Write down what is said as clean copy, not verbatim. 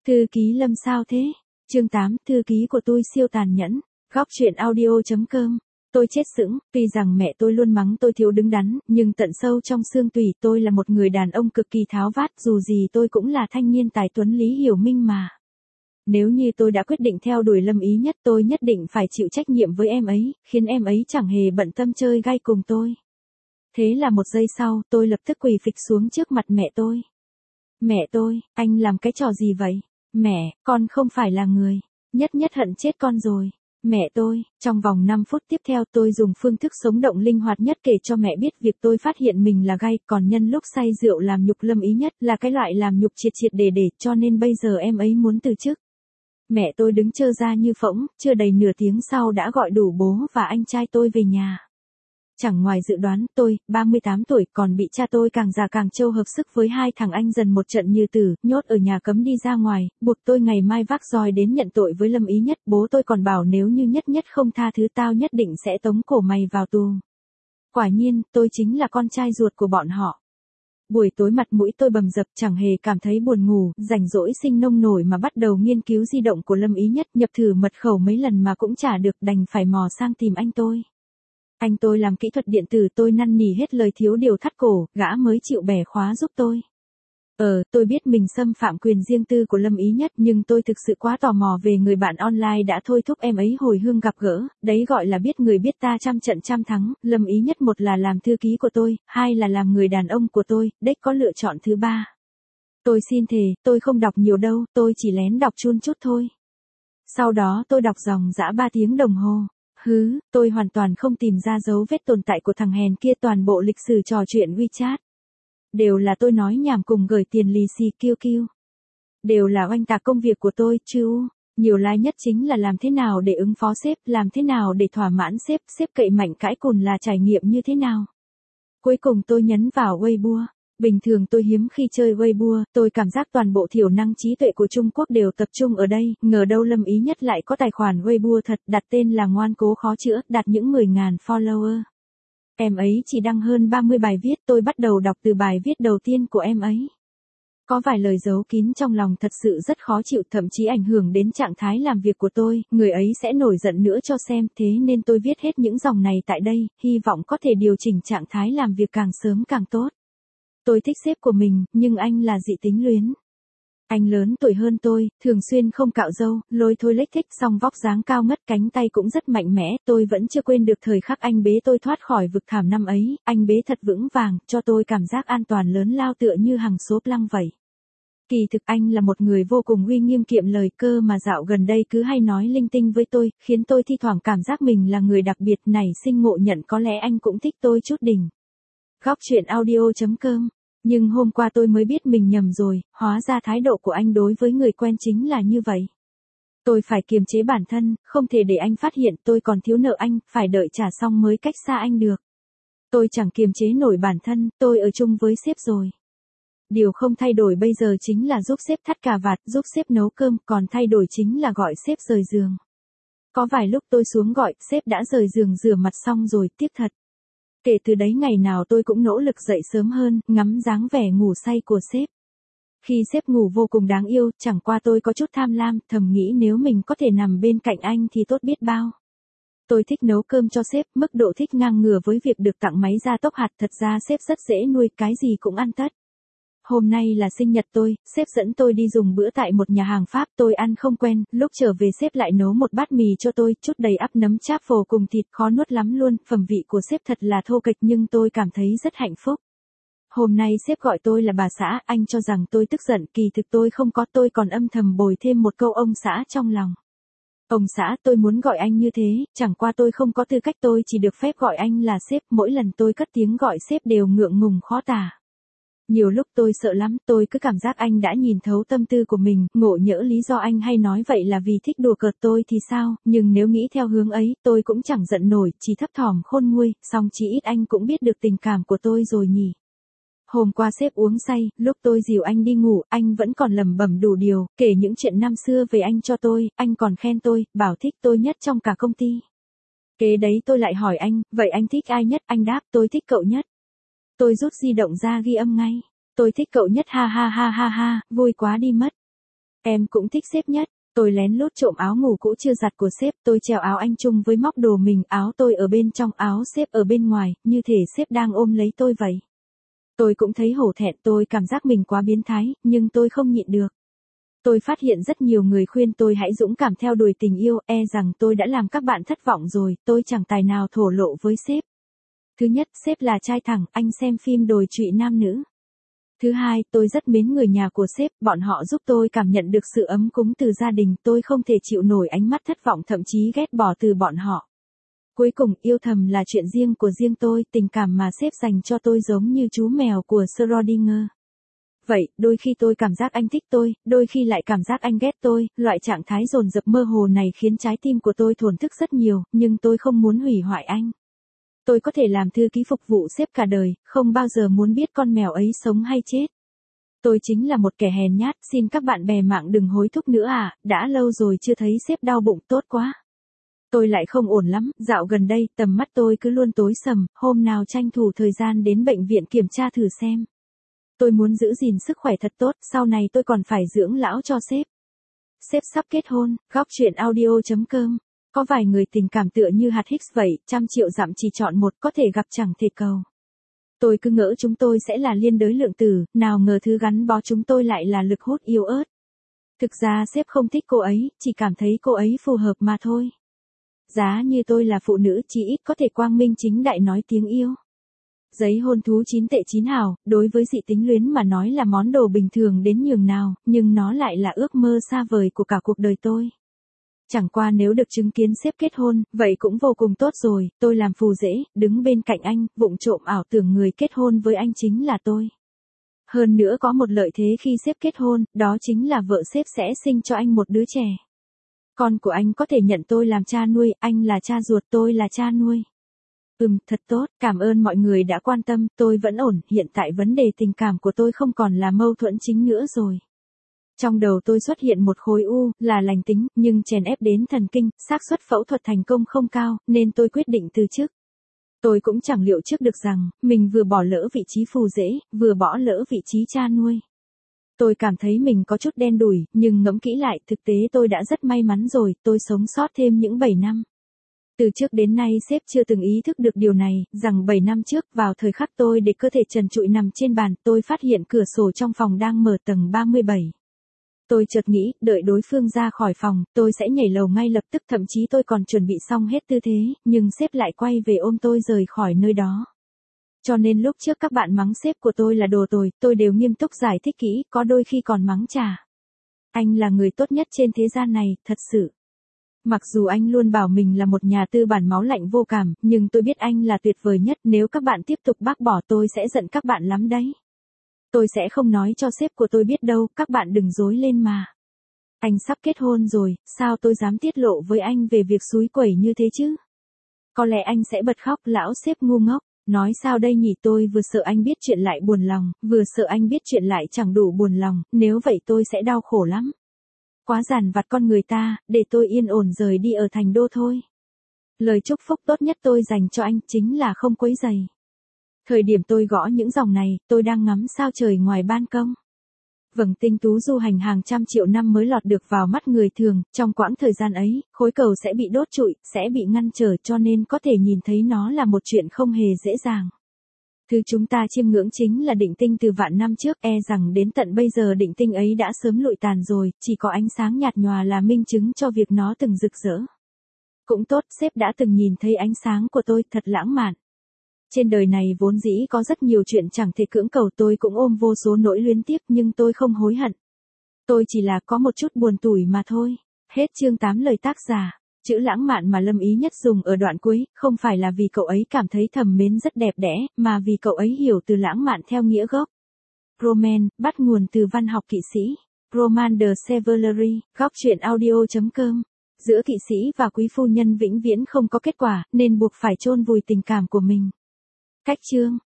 Thư ký Lâm sao thế? Chương 8, thư ký của tôi siêu tàn nhẫn. Góc truyện audio.com. Tôi chết sững, tuy rằng mẹ tôi luôn mắng tôi thiếu đứng đắn, nhưng tận sâu trong xương tủy tôi là một người đàn ông cực kỳ tháo vát, dù gì tôi cũng là thanh niên tài tuấn Lý Hiểu Minh mà. Nếu như tôi đã quyết định theo đuổi Lâm Ý Nhất, tôi nhất định phải chịu trách nhiệm với em ấy, khiến em ấy chẳng hề bận tâm chơi gay cùng tôi. Thế là một giây sau, tôi lập tức quỳ phịch xuống trước mặt mẹ tôi. Mẹ tôi, anh làm cái trò gì vậy? Mẹ, con không phải là người. Nhất nhất hận chết con rồi. Mẹ tôi, trong vòng 5 phút tiếp theo tôi dùng phương thức sống động linh hoạt nhất kể cho mẹ biết việc tôi phát hiện mình là gay, còn nhân lúc say rượu làm nhục Lâm Ý Nhất là cái loại làm nhục triệt triệt để cho nên bây giờ em ấy muốn từ chức. Mẹ tôi đứng trơ ra như phỗng, chưa đầy nửa tiếng sau đã gọi đủ bố và anh trai tôi về nhà. Chẳng ngoài dự đoán, tôi, 38 tuổi, còn bị cha tôi càng già càng trâu hợp sức với hai thằng anh dần một trận như tử, nhốt ở nhà cấm đi ra ngoài, buộc tôi ngày mai vác roi đến nhận tội với Lâm Ý Nhất. Bố tôi còn bảo nếu như nhất nhất không tha thứ tao nhất định sẽ tống cổ mày vào tù. Quả nhiên, tôi chính là con trai ruột của bọn họ. Buổi tối mặt mũi tôi bầm dập, chẳng hề cảm thấy buồn ngủ, rảnh rỗi sinh nông nổi mà bắt đầu nghiên cứu di động của Lâm Ý Nhất, nhập thử mật khẩu mấy lần mà cũng chả được, đành phải mò sang tìm anh tôi. Anh tôi làm kỹ thuật điện tử, tôi năn nỉ hết lời thiếu điều thắt cổ, gã mới chịu bẻ khóa giúp tôi. Tôi biết mình xâm phạm quyền riêng tư của Lâm Ý Nhất, nhưng tôi thực sự quá tò mò về người bạn online đã thôi thúc em ấy hồi hương gặp gỡ, đấy gọi là biết người biết ta trăm trận trăm thắng. Lâm Ý Nhất một là làm thư ký của tôi, hai là làm người đàn ông của tôi, đếch có lựa chọn thứ ba. Tôi xin thề, tôi không đọc nhiều đâu, tôi chỉ lén đọc chun chút thôi. Sau đó tôi đọc dòng dã 3 tiếng đồng hồ. Tôi hoàn toàn không tìm ra dấu vết tồn tại của thằng hèn kia, toàn bộ lịch sử trò chuyện WeChat. Đều là tôi nói nhảm cùng gửi tiền lì xì QQ. Đều là oanh tạc công việc của tôi, chứ. Nhiều like nhất chính là làm thế nào để ứng phó sếp, làm thế nào để thỏa mãn sếp, sếp cậy mạnh cãi cùn là trải nghiệm như thế nào. Cuối cùng tôi nhấn vào Weibo. Bình thường tôi hiếm khi chơi Weibo, tôi cảm giác toàn bộ thiểu năng trí tuệ của Trung Quốc đều tập trung ở đây, ngờ đâu Lâm Ý Nhất lại có tài khoản Weibo thật, đặt tên là ngoan cố khó chữa, đạt những 10.000 follower. Em ấy chỉ đăng hơn 30 bài viết, tôi bắt đầu đọc từ bài viết đầu tiên của em ấy. Có vài lời giấu kín trong lòng thật sự rất khó chịu, thậm chí ảnh hưởng đến trạng thái làm việc của tôi, người ấy sẽ nổi giận nữa cho xem, thế nên tôi viết hết những dòng này tại đây, hy vọng có thể điều chỉnh trạng thái làm việc càng sớm càng tốt. Tôi thích sếp của mình, nhưng anh là dị tính luyến. Anh lớn tuổi hơn tôi, thường xuyên không cạo râu, lôi thôi lếch thích, song vóc dáng cao ngất, cánh tay cũng rất mạnh mẽ, tôi vẫn chưa quên được thời khắc anh bế tôi thoát khỏi vực thảm năm ấy, anh bế thật vững vàng, cho tôi cảm giác an toàn lớn lao tựa như hằng số lăng vậy. Kỳ thực anh là một người vô cùng uy nghiêm kiệm lời, cơ mà dạo gần đây cứ hay nói linh tinh với tôi, khiến tôi thi thoảng cảm giác mình là người đặc biệt, nảy sinh ngộ nhận có lẽ anh cũng thích tôi chút đỉnh. Góc truyện audio.com. Nhưng hôm qua tôi mới biết mình nhầm rồi, hóa ra thái độ của anh đối với người quen chính là như vậy. Tôi phải kiềm chế bản thân, không thể để anh phát hiện tôi còn thiếu nợ anh, phải đợi trả xong mới cách xa anh được. Tôi chẳng kiềm chế nổi bản thân, tôi ở chung với sếp rồi. Điều không thay đổi bây giờ chính là giúp sếp thắt cà vạt, giúp sếp nấu cơm, còn thay đổi chính là gọi sếp rời giường. Có vài lúc tôi xuống gọi, sếp đã rời giường rửa mặt xong rồi, tiếc thật. Kể từ đấy ngày nào tôi cũng nỗ lực dậy sớm hơn, ngắm dáng vẻ ngủ say của sếp. Khi sếp ngủ vô cùng đáng yêu, chẳng qua tôi có chút tham lam, thầm nghĩ nếu mình có thể nằm bên cạnh anh thì tốt biết bao. Tôi thích nấu cơm cho sếp, mức độ thích ngang ngửa với việc được tặng máy gia tốc hạt, thật ra sếp rất dễ nuôi, cái gì cũng ăn tất. Hôm nay là sinh nhật tôi, sếp dẫn tôi đi dùng bữa tại một nhà hàng Pháp, tôi ăn không quen, lúc trở về sếp lại nấu một bát mì cho tôi, chút đầy ắp nấm cháp phổ cùng thịt, khó nuốt lắm luôn, phẩm vị của sếp thật là thô kệch nhưng tôi cảm thấy rất hạnh phúc. Hôm nay sếp gọi tôi là bà xã, anh cho rằng tôi tức giận, kỳ thực tôi không có, tôi còn âm thầm bồi thêm một câu ông xã trong lòng. Ông xã, tôi muốn gọi anh như thế, chẳng qua tôi không có tư cách, tôi chỉ được phép gọi anh là sếp, mỗi lần tôi cất tiếng gọi sếp đều ngượng ngùng khó tả. Nhiều lúc tôi sợ lắm, tôi cứ cảm giác anh đã nhìn thấu tâm tư của mình, ngộ nhỡ lý do anh hay nói vậy là vì thích đùa cợt tôi thì sao, nhưng nếu nghĩ theo hướng ấy, tôi cũng chẳng giận nổi, chỉ thấp thỏm khôn nguôi, song chỉ ít anh cũng biết được tình cảm của tôi rồi nhỉ. Hôm qua sếp uống say, lúc tôi dìu anh đi ngủ, anh vẫn còn lẩm bẩm đủ điều, kể những chuyện năm xưa về anh cho tôi, anh còn khen tôi, bảo thích tôi nhất trong cả công ty. Kế đấy tôi lại hỏi anh, vậy anh thích ai nhất, anh đáp, tôi thích cậu nhất. Tôi rút di động ra ghi âm ngay. Tôi thích cậu nhất ha ha ha ha ha, vui quá đi mất. Em cũng thích sếp nhất. Tôi lén lút trộm áo ngủ cũ chưa giặt của sếp, tôi treo áo anh chung với móc đồ mình, áo tôi ở bên trong, áo sếp ở bên ngoài, như thể sếp đang ôm lấy tôi vậy. Tôi cũng thấy hổ thẹn, tôi cảm giác mình quá biến thái, nhưng tôi không nhịn được. Tôi phát hiện rất nhiều người khuyên tôi hãy dũng cảm theo đuổi tình yêu, e rằng tôi đã làm các bạn thất vọng rồi, tôi chẳng tài nào thổ lộ với sếp. Thứ nhất, sếp là trai thẳng, anh xem phim đồi trụy nam nữ. Thứ hai, tôi rất mến người nhà của sếp, bọn họ giúp tôi cảm nhận được sự ấm cúng từ gia đình, tôi không thể chịu nổi ánh mắt thất vọng thậm chí ghét bỏ từ bọn họ. Cuối cùng, yêu thầm là chuyện riêng của riêng tôi, tình cảm mà sếp dành cho tôi giống như chú mèo của Schrödinger. Vậy, đôi khi tôi cảm giác anh thích tôi, đôi khi lại cảm giác anh ghét tôi, loại trạng thái dồn dập mơ hồ này khiến trái tim của tôi thổn thức rất nhiều, nhưng tôi không muốn hủy hoại anh. Tôi có thể làm thư ký phục vụ sếp cả đời, không bao giờ muốn biết con mèo ấy sống hay chết. Tôi chính là một kẻ hèn nhát, xin các bạn bè mạng đừng hối thúc nữa à, đã lâu rồi chưa thấy sếp đau bụng, tốt quá. Tôi lại không ổn lắm, dạo gần đây, tầm mắt tôi cứ luôn tối sầm, hôm nào tranh thủ thời gian đến bệnh viện kiểm tra thử xem. Tôi muốn giữ gìn sức khỏe thật tốt, sau này tôi còn phải dưỡng lão cho sếp. Sếp sắp kết hôn, góc chuyện audio.com. Có vài người tình cảm tựa như hạt Higgs vậy, 100 triệu dặm chỉ chọn một, có thể gặp chẳng thể cầu. Tôi cứ ngỡ chúng tôi sẽ là liên đới lượng tử, nào ngờ thứ gắn bó chúng tôi lại là lực hút yếu ớt. Thực ra sếp không thích cô ấy, chỉ cảm thấy cô ấy phù hợp mà thôi. Giá như tôi là phụ nữ chỉ ít có thể quang minh chính đại nói tiếng yêu. Giấy hôn thú 9 tệ 9 hào, đối với dị tính luyến mà nói là món đồ bình thường đến nhường nào, nhưng nó lại là ước mơ xa vời của cả cuộc đời tôi. Chẳng qua nếu được chứng kiến sếp kết hôn, vậy cũng vô cùng tốt rồi, tôi làm phù rể, đứng bên cạnh anh, vụng trộm ảo tưởng người kết hôn với anh chính là tôi. Hơn nữa có một lợi thế khi sếp kết hôn, đó chính là vợ sếp sẽ sinh cho anh một đứa trẻ. Con của anh có thể nhận tôi làm cha nuôi, anh là cha ruột, tôi là cha nuôi. Thật tốt, cảm ơn mọi người đã quan tâm, tôi vẫn ổn, hiện tại vấn đề tình cảm của tôi không còn là mâu thuẫn chính nữa rồi. Trong đầu tôi xuất hiện một khối u, là lành tính, nhưng chèn ép đến thần kinh, xác suất phẫu thuật thành công không cao, nên tôi quyết định từ chức. Tôi cũng chẳng liệu trước được rằng, mình vừa bỏ lỡ vị trí phù rể, vừa bỏ lỡ vị trí cha nuôi. Tôi cảm thấy mình có chút đen đủi, nhưng ngẫm kỹ lại, thực tế tôi đã rất may mắn rồi, tôi sống sót thêm những 7 năm. Từ trước đến nay sếp chưa từng ý thức được điều này, rằng 7 năm trước, vào thời khắc tôi để cơ thể trần trụi nằm trên bàn, tôi phát hiện cửa sổ trong phòng đang mở tầng 37. Tôi chợt nghĩ, đợi đối phương ra khỏi phòng, tôi sẽ nhảy lầu ngay lập tức, thậm chí tôi còn chuẩn bị xong hết tư thế, nhưng sếp lại quay về ôm tôi rời khỏi nơi đó. Cho nên lúc trước các bạn mắng sếp của tôi là đồ tồi, tôi đều nghiêm túc giải thích kỹ, có đôi khi còn mắng trả. Anh là người tốt nhất trên thế gian này, thật sự. Mặc dù anh luôn bảo mình là một nhà tư bản máu lạnh vô cảm, nhưng tôi biết anh là tuyệt vời nhất, nếu các bạn tiếp tục bác bỏ tôi sẽ giận các bạn lắm đấy. Tôi sẽ không nói cho sếp của tôi biết đâu, các bạn đừng dối lên mà. Anh sắp kết hôn rồi, sao tôi dám tiết lộ với anh về việc xúi quẩy như thế chứ? Có lẽ anh sẽ bật khóc, lão sếp ngu ngốc, nói sao đây nhỉ, tôi vừa sợ anh biết chuyện lại buồn lòng, vừa sợ anh biết chuyện lại chẳng đủ buồn lòng, nếu vậy tôi sẽ đau khổ lắm. Quá giàn vặt con người ta, để tôi yên ổn rời đi ở thành đô thôi. Lời chúc phúc tốt nhất tôi dành cho anh chính là không quấy rầy. Thời điểm tôi gõ những dòng này, tôi đang ngắm sao trời ngoài ban công. Vầng tinh tú du hành hàng trăm triệu năm mới lọt được vào mắt người thường, trong quãng thời gian ấy, khối cầu sẽ bị đốt trụi, sẽ bị ngăn trở, cho nên có thể nhìn thấy nó là một chuyện không hề dễ dàng. Thứ chúng ta chiêm ngưỡng chính là định tinh từ vạn năm trước, e rằng đến tận bây giờ định tinh ấy đã sớm lụi tàn rồi, chỉ có ánh sáng nhạt nhòa là minh chứng cho việc nó từng rực rỡ. Cũng tốt, sếp đã từng nhìn thấy ánh sáng của tôi, thật lãng mạn. Trên đời này vốn dĩ có rất nhiều chuyện chẳng thể cưỡng cầu, tôi cũng ôm vô số nỗi luyến tiếc, nhưng tôi không hối hận. Tôi chỉ là có một chút buồn tủi mà thôi. Hết chương 8 lời tác giả. Chữ lãng mạn mà Lâm Ý Nhất dùng ở đoạn cuối, không phải là vì cậu ấy cảm thấy thầm mến rất đẹp đẽ, mà vì cậu ấy hiểu từ lãng mạn theo nghĩa gốc. Roman, bắt nguồn từ văn học kỵ sĩ. Roman de Chevalerie, góc chuyện audio.com. Giữa kỵ sĩ và quý phu nhân vĩnh viễn không có kết quả, nên buộc phải chôn vùi tình cảm của mình. Cách chương